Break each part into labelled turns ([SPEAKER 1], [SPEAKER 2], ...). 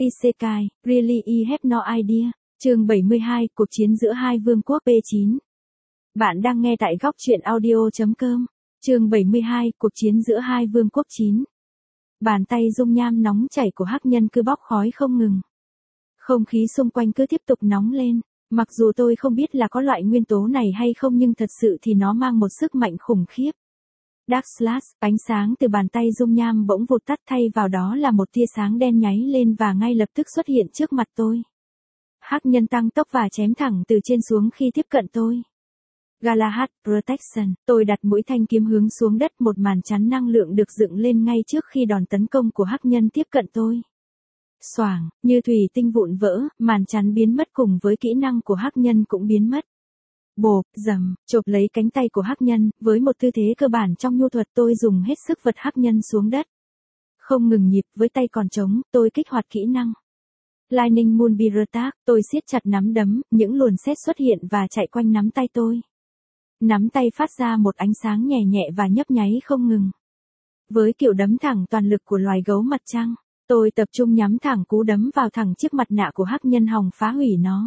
[SPEAKER 1] Isekai, really I have no idea. Chương 72, cuộc chiến giữa hai vương quốc P9. Bạn đang nghe tại góc truyện audio.com. Chương 72, cuộc chiến giữa hai vương quốc 9. Bàn tay dung nham nóng chảy của hắc nhân cứ bốc khói không ngừng. Không khí xung quanh cứ tiếp tục nóng lên. Mặc dù tôi không biết là có loại nguyên tố này hay không, nhưng thật sự thì nó mang một sức mạnh khủng khiếp. Dark Slash, ánh sáng từ bàn tay dung nham bỗng vụt tắt, thay vào đó là một tia sáng đen nháy lên và ngay lập tức xuất hiện trước mặt tôi. Hắc nhân tăng tốc và chém thẳng từ trên xuống khi tiếp cận tôi. Galahad Protection, tôi đặt mũi thanh kiếm hướng xuống đất, một màn chắn năng lượng được dựng lên ngay trước khi đòn tấn công của hắc nhân tiếp cận tôi. Xoảng, như thủy tinh vụn vỡ, màn chắn biến mất cùng với kỹ năng của hắc nhân cũng biến mất. Bộp, rầm, chộp lấy cánh tay của hắc nhân, với một tư thế cơ bản trong nhu thuật tôi dùng hết sức vật hắc nhân xuống đất. Không ngừng nhịp, với tay còn trống, tôi kích hoạt kỹ năng. Lightning Moonbeam Attack, tôi siết chặt nắm đấm, những luồn sét xuất hiện và chạy quanh nắm tay tôi. Nắm tay phát ra một ánh sáng nhẹ nhẹ và nhấp nháy không ngừng. Với kiểu đấm thẳng toàn lực của loài gấu mặt trăng, tôi tập trung nhắm thẳng cú đấm vào thẳng chiếc mặt nạ của hắc nhân, hòng phá hủy nó.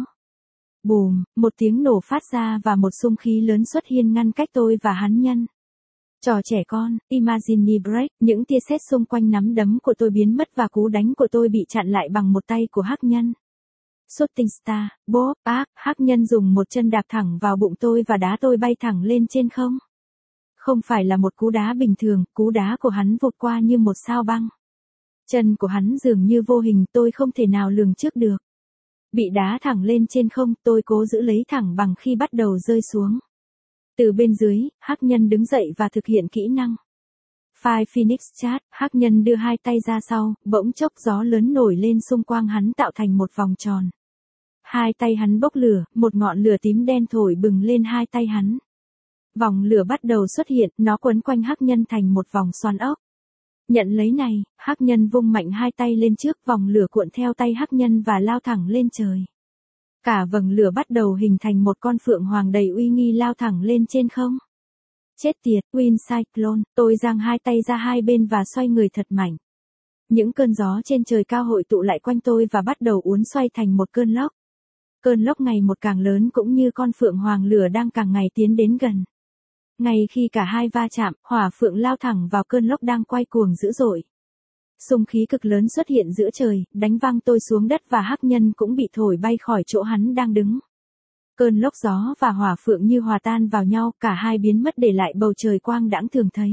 [SPEAKER 1] Bùm, một tiếng nổ phát ra và một xung khí lớn xuất hiện ngăn cách tôi và hắn nhân. Trò trẻ con, Imagine Break, những tia sét xung quanh nắm đấm của tôi biến mất và cú đánh của tôi bị chặn lại bằng một tay của hắc nhân. Shooting Star, bốp, ác, hắc nhân dùng một chân đạp thẳng vào bụng tôi và đá tôi bay thẳng lên trên không. Không phải là một cú đá bình thường, cú đá của hắn vụt qua như một sao băng. Chân của hắn dường như vô hình, tôi không thể nào lường trước được. Bị đá thẳng lên trên không, tôi cố giữ lấy thẳng bằng khi bắt đầu rơi xuống. Từ bên dưới, hắc nhân đứng dậy và thực hiện kỹ năng. Five Phoenix Chat, hắc nhân đưa hai tay ra sau, bỗng chốc gió lớn nổi lên xung quanh hắn tạo thành một vòng tròn. Hai tay hắn bốc lửa, một ngọn lửa tím đen thổi bừng lên hai tay hắn. Vòng lửa bắt đầu xuất hiện, nó quấn quanh hắc nhân thành một vòng xoắn ốc. Nhận lấy này, hắc nhân vung mạnh hai tay lên trước, vòng lửa cuộn theo tay hắc nhân và lao thẳng lên trời. Cả vầng lửa bắt đầu hình thành một con phượng hoàng đầy uy nghi lao thẳng lên trên không. Chết tiệt, Wind Cyclone, tôi giang hai tay ra hai bên và xoay người thật mạnh. Những cơn gió trên trời cao hội tụ lại quanh tôi và bắt đầu uốn xoay thành một cơn lốc. Cơn lốc ngày một càng lớn cũng như con phượng hoàng lửa đang càng ngày tiến đến gần. Ngay khi cả hai va chạm, hỏa phượng lao thẳng vào cơn lốc đang quay cuồng dữ dội. Xung khí cực lớn xuất hiện giữa trời, đánh văng tôi xuống đất và hắc nhân cũng bị thổi bay khỏi chỗ hắn đang đứng. Cơn lốc gió và hỏa phượng như hòa tan vào nhau, cả hai biến mất để lại bầu trời quang đãng thường thấy.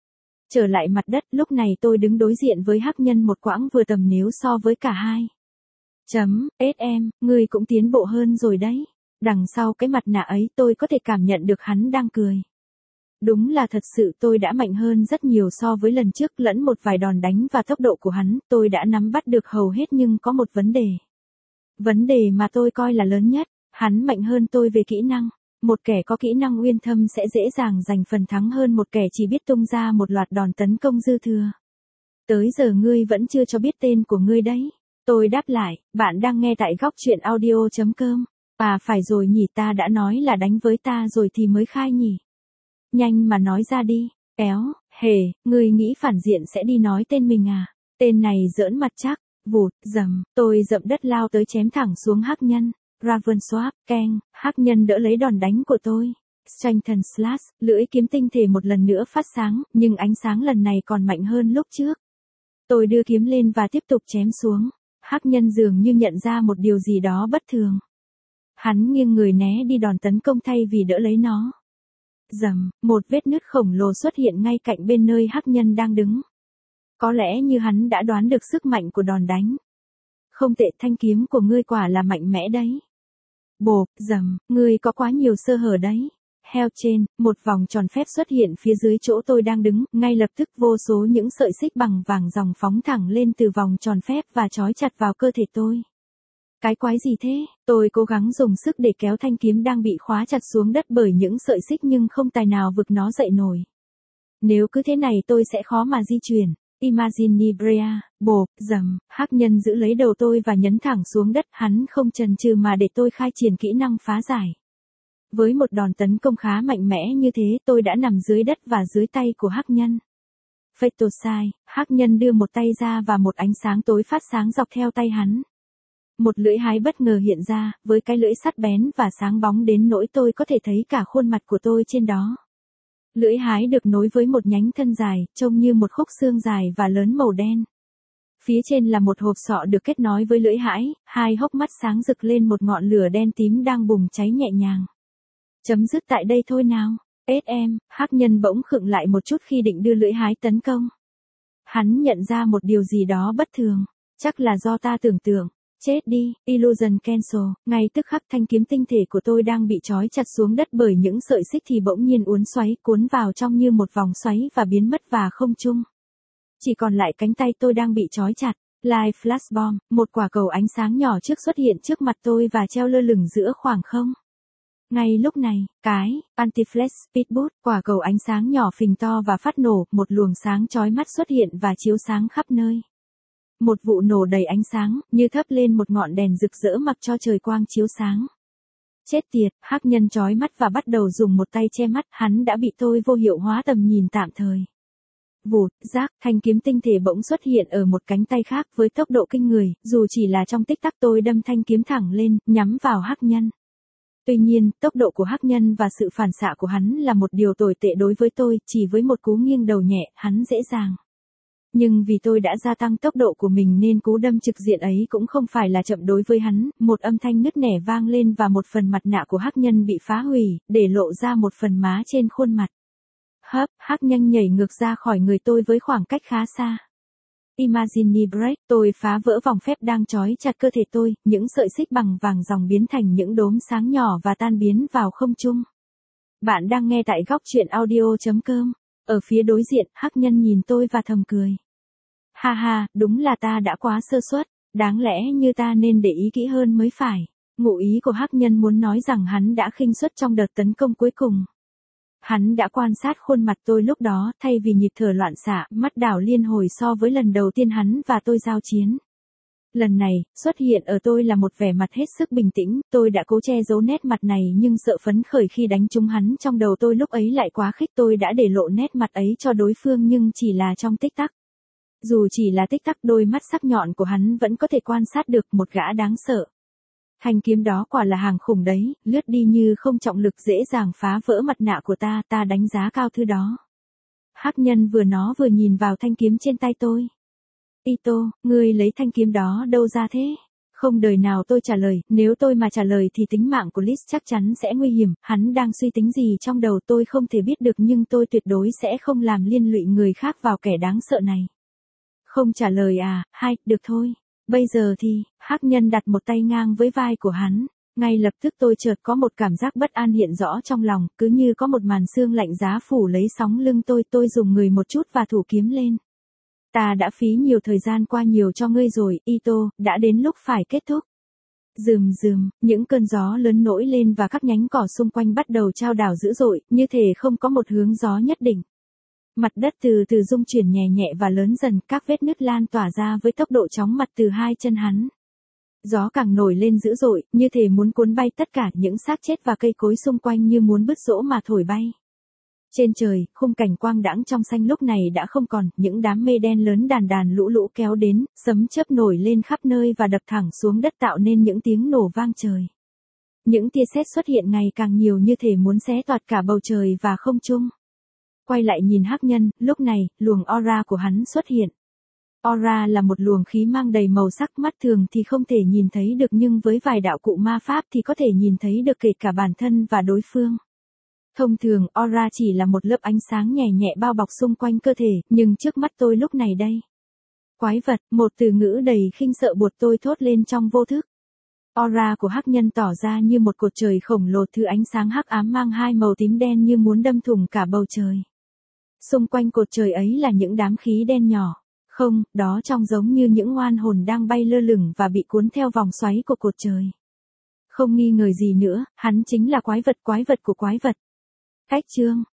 [SPEAKER 1] Trở lại mặt đất, lúc này tôi đứng đối diện với hắc nhân một quãng vừa tầm nếu so với cả hai. SM, ngươi cũng tiến bộ hơn rồi đấy. Đằng sau cái mặt nạ ấy tôi có thể cảm nhận được hắn đang cười. Đúng là thật sự tôi đã mạnh hơn rất nhiều so với lần trước, lẫn một vài đòn đánh và tốc độ của hắn, tôi đã nắm bắt được hầu hết, nhưng có một vấn đề. Vấn đề mà tôi coi là lớn nhất, hắn mạnh hơn tôi về kỹ năng. Một kẻ có kỹ năng uyên thâm sẽ dễ dàng giành phần thắng hơn một kẻ chỉ biết tung ra một loạt đòn tấn công dư thừa. Tới giờ ngươi vẫn chưa cho biết tên của ngươi đấy. Tôi đáp lại, bạn đang nghe tại góc truyện audio.com. À phải rồi nhỉ, ta đã nói là đánh với ta rồi thì mới khai nhỉ. Nhanh mà nói ra đi. Éo, hề, ngươi nghĩ phản diện sẽ đi nói tên mình à? Tên này giỡn mặt chắc. Vụt, dầm, tôi dậm đất lao tới chém thẳng xuống hắc nhân. Raven Swap, keng, hắc nhân đỡ lấy đòn đánh của tôi. Strengthen Slash, lưỡi kiếm tinh thể một lần nữa phát sáng, nhưng ánh sáng lần này còn mạnh hơn lúc trước. Tôi đưa kiếm lên và tiếp tục chém xuống. Hắc nhân dường như nhận ra một điều gì đó bất thường. Hắn nghiêng người né đi đòn tấn công thay vì đỡ lấy nó. Rầm, một vết nứt khổng lồ xuất hiện ngay cạnh bên nơi hắc nhân đang đứng. Có lẽ như hắn đã đoán được sức mạnh của đòn đánh. Không tệ, thanh kiếm của ngươi quả là mạnh mẽ đấy. Bộp, rầm, ngươi có quá nhiều sơ hở đấy. Heo trên, một vòng tròn phép xuất hiện phía dưới chỗ tôi đang đứng, ngay lập tức vô số những sợi xích bằng vàng dòng phóng thẳng lên từ vòng tròn phép và trói chặt vào cơ thể tôi. Cái quái gì thế? Tôi cố gắng dùng sức để kéo thanh kiếm đang bị khóa chặt xuống đất bởi những sợi xích, nhưng không tài nào vực nó dậy nổi. Nếu cứ thế này tôi sẽ khó mà di chuyển. Imagine Brea, bộp, rầm, hắc nhân giữ lấy đầu tôi và nhấn thẳng xuống đất, hắn không chần chừ mà để tôi khai triển kỹ năng phá giải. Với một đòn tấn công khá mạnh mẽ như thế, tôi đã nằm dưới đất và dưới tay của hắc nhân. Phaeton, hắc nhân đưa một tay ra và một ánh sáng tối phát sáng dọc theo tay hắn. Một lưỡi hái bất ngờ hiện ra, với cái lưỡi sắt bén và sáng bóng đến nỗi tôi có thể thấy cả khuôn mặt của tôi trên đó. Lưỡi hái được nối với một nhánh thân dài, trông như một khúc xương dài và lớn màu đen. Phía trên là một hộp sọ được kết nối với lưỡi hái, hai hốc mắt sáng rực lên một ngọn lửa đen tím đang bùng cháy nhẹ nhàng. Chấm dứt tại đây thôi nào. SM, hắc nhân bỗng khựng lại một chút khi định đưa lưỡi hái tấn công. Hắn nhận ra một điều gì đó bất thường. Chắc là do ta tưởng tượng. Chết đi, illusion cancel. Ngay tức khắc thanh kiếm tinh thể của tôi đang bị trói chặt xuống đất bởi những sợi xích thì bỗng nhiên uốn xoáy cuốn vào trong như một vòng xoáy và biến mất và không trung. Chỉ còn lại cánh tay tôi đang bị trói chặt. Live flash bomb, một quả cầu ánh sáng nhỏ trước xuất hiện trước mặt tôi và treo lơ lửng giữa khoảng không. Ngay lúc này, cái anti-flash speedboot, quả cầu ánh sáng nhỏ phình to và phát nổ, một luồng sáng chói mắt xuất hiện và chiếu sáng khắp nơi. Một vụ nổ đầy ánh sáng, như thắp lên một ngọn đèn rực rỡ mặc cho trời quang chiếu sáng. Chết tiệt, hắc nhân chói mắt và bắt đầu dùng một tay che mắt, hắn đã bị tôi vô hiệu hóa tầm nhìn tạm thời. Vụt, rác, thanh kiếm tinh thể bỗng xuất hiện ở một cánh tay khác với tốc độ kinh người, dù chỉ là trong tích tắc tôi đâm thanh kiếm thẳng lên, nhắm vào hắc nhân. Tuy nhiên, tốc độ của hắc nhân và sự phản xạ của hắn là một điều tồi tệ đối với tôi, chỉ với một cú nghiêng đầu nhẹ, hắn dễ dàng. Nhưng vì tôi đã gia tăng tốc độ của mình nên cú đâm trực diện ấy cũng không phải là chậm đối với hắn, một âm thanh nứt nẻ vang lên và một phần mặt nạ của hắc nhân bị phá hủy, để lộ ra một phần má trên khuôn mặt. Hắc nhân nhảy ngược ra khỏi người tôi với khoảng cách khá xa. Imagine break, tôi phá vỡ vòng phép đang trói chặt cơ thể tôi, những sợi xích bằng vàng ròng biến thành những đốm sáng nhỏ và tan biến vào không trung. Bạn đang nghe tại góc truyện audio.com. Ở phía đối diện, hắc nhân nhìn tôi và thầm cười. Ha ha, đúng là ta đã quá sơ suất, đáng lẽ như ta nên để ý kỹ hơn mới phải. Ngụ ý của hắc nhân muốn nói rằng hắn đã khinh suất trong đợt tấn công cuối cùng. Hắn đã quan sát khuôn mặt tôi lúc đó, thay vì nhịp thở loạn xạ, mắt đảo liên hồi so với lần đầu tiên hắn và tôi giao chiến. Lần này, xuất hiện ở tôi là một vẻ mặt hết sức bình tĩnh, tôi đã cố che giấu nét mặt này nhưng sợ phấn khởi khi đánh trúng hắn trong đầu tôi lúc ấy lại quá khích, tôi đã để lộ nét mặt ấy cho đối phương nhưng chỉ là trong tích tắc. Dù chỉ là tích tắc, đôi mắt sắc nhọn của hắn vẫn có thể quan sát được một gã đáng sợ. Thanh kiếm đó quả là hàng khủng đấy, lướt đi như không trọng lực dễ dàng phá vỡ mặt nạ của ta đánh giá cao thứ đó. Hắc nhân vừa nhìn vào thanh kiếm trên tay tôi. Ito, ngươi lấy thanh kiếm đó đâu ra thế? Không đời nào tôi trả lời, nếu tôi mà trả lời thì tính mạng của Liz chắc chắn sẽ nguy hiểm, hắn đang suy tính gì trong đầu tôi không thể biết được nhưng tôi tuyệt đối sẽ không làm liên lụy người khác vào kẻ đáng sợ này. Không trả lời à, được thôi. Bây giờ thì, hắc nhân đặt một tay ngang với vai của hắn. Ngay lập tức tôi chợt có một cảm giác bất an hiện rõ trong lòng, cứ như có một màn sương lạnh giá phủ lấy sóng lưng tôi dùng người một chút và thủ kiếm lên. Ta đã phí nhiều thời gian qua nhiều cho ngươi rồi, Ito, đã đến lúc phải kết thúc. Rườm, những cơn gió lớn nổi lên và các nhánh cỏ xung quanh bắt đầu chao đảo dữ dội, như thể không có một hướng gió nhất định. Mặt đất từ từ rung chuyển nhẹ nhẹ và lớn dần, các vết nứt lan tỏa ra với tốc độ chóng mặt từ hai chân hắn. Gió càng nổi lên dữ dội, như thể muốn cuốn bay tất cả những xác chết và cây cối xung quanh như muốn bứt rỗ mà thổi bay. Trên trời, khung cảnh quang đãng trong xanh lúc này đã không còn, những đám mây đen lớn đàn lũ kéo đến, sấm chớp nổi lên khắp nơi và đập thẳng xuống đất tạo nên những tiếng nổ vang trời. Những tia sét xuất hiện ngày càng nhiều như thể muốn xé toạc cả bầu trời và không trung. Quay lại nhìn hắc nhân, lúc này, luồng aura của hắn xuất hiện. Aura là một luồng khí mang đầy màu sắc, mắt thường thì không thể nhìn thấy được nhưng với vài đạo cụ ma pháp thì có thể nhìn thấy được kể cả bản thân và đối phương. Thông thường, aura chỉ là một lớp ánh sáng nhẹ nhẹ bao bọc xung quanh cơ thể, nhưng trước mắt tôi lúc này đây. Quái vật, một từ ngữ đầy khinh sợ buộc tôi thốt lên trong vô thức. Aura của hắc nhân tỏ ra như một cột trời khổng lồ, thứ ánh sáng hắc ám mang hai màu tím đen như muốn đâm thủng cả bầu trời. Xung quanh cột trời ấy là những đám khí đen nhỏ. Không, đó trông giống như những oan hồn đang bay lơ lửng và bị cuốn theo vòng xoáy của cột trời. Không nghi ngờ gì nữa, hắn chính là quái vật của quái vật. Cách chương